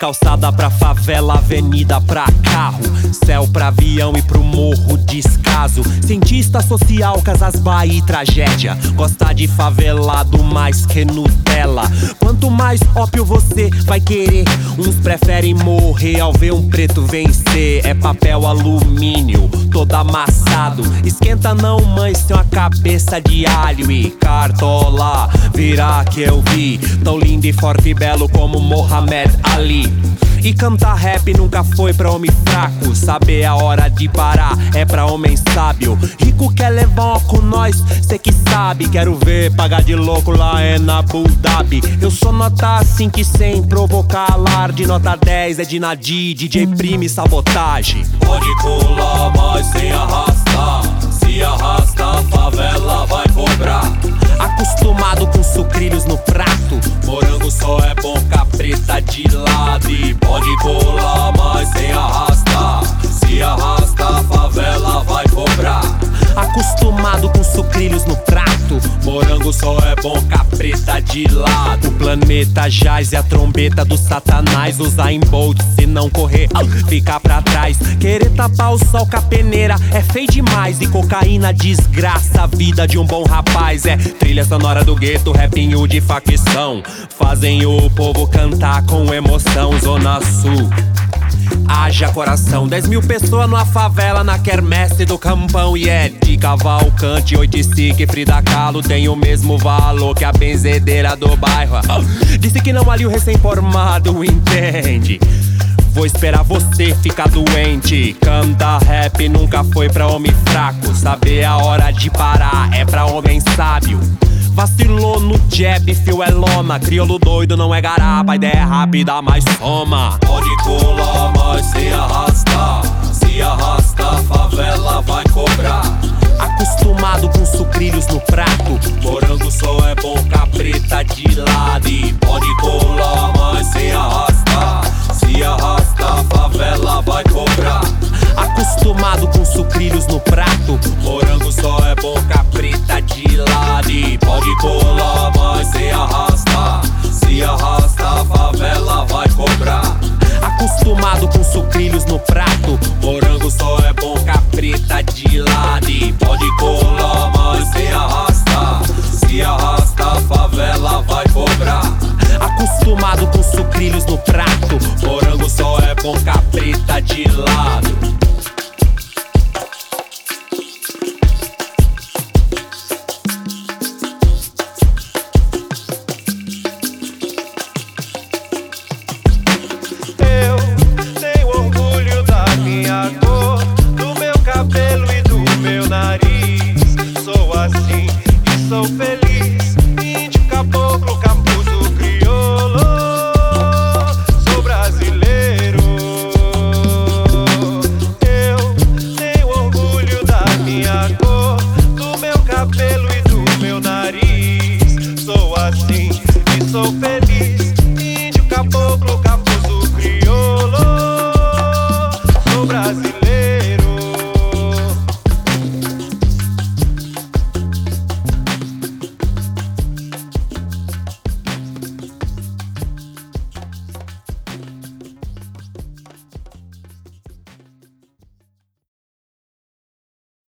Calçada pra favela, avenida pra carro, céu pra avião e pro morro descaso. Cientista social, Casas Bahia e tragédia. Gosta de favelado mais que Nutella. Quanto mais ópio você vai querer, uns preferem morrer ao ver um preto vencer. É papel alumínio, todo amassado. Esquenta não, mãe, sem uma cabeça de alho e cartola. Virá que eu vi, tão lindo e forte e belo como Mohamed Ali. E cantar rap nunca foi pra homem fraco. Saber a hora de parar é pra homem sábio. Rico quer levar com nós, cê que sabe. Quero ver pagar de louco lá em Abu Dhabi. Eu sou nota 5 sem provocar alarde. Nota 10 é de Nadir, DJ Prime sabotagem. Pode colar, mas sem arrastar. Se arrasta, a favela vai cobrar. Acostumado com sucrilhos no prato, morango só é bom capreta de lado. E pode colar, mas sem arrastar. Se arrasta, a favela vai cobrar. Acostumado com sucrilhos no prato, morango só é bom capreta de lado. O planeta jaz e a trombeta do satanás. Usar em Bolt, se não correr, ficar pra trás. Querer tapar o sol com a peneira é feio demais. E cocaína desgraça a vida de um bom rapaz. É trilha sonora do gueto, rapinho de facção. Fazem o povo cantar com emoção. Zona Sul, haja coração. 10 mil pessoas numa favela na quermesse do Campão. E é de Cavalcante, Oiticique e Frida Kahlo tem o mesmo valor que a benzedeira do bairro. Disse que não ali o recém-formado entende. Vou esperar você ficar doente. Canta rap nunca foi pra homem fraco. Saber a hora de parar é pra homem sábio. Vacilou no jab, fio é lona. Crioulo doido não é garapa, ideia é rápida, mas soma. Pode colar, mas sem arrastar. Se arrasta, a favela vai cobrar. Acostumado com sucrilhos no prato, morango só é bom capreta de lado. E pode colar, mas sem arrastar. Se arrasta, a favela vai cobrar. Acostumado com sucrilhos no prato, morango só é bom capreta de lado. E pode colar, mas sem arrastar. Se arrasta, a favela vai cobrar. Acostumado com sucrilhos no prato, morango só é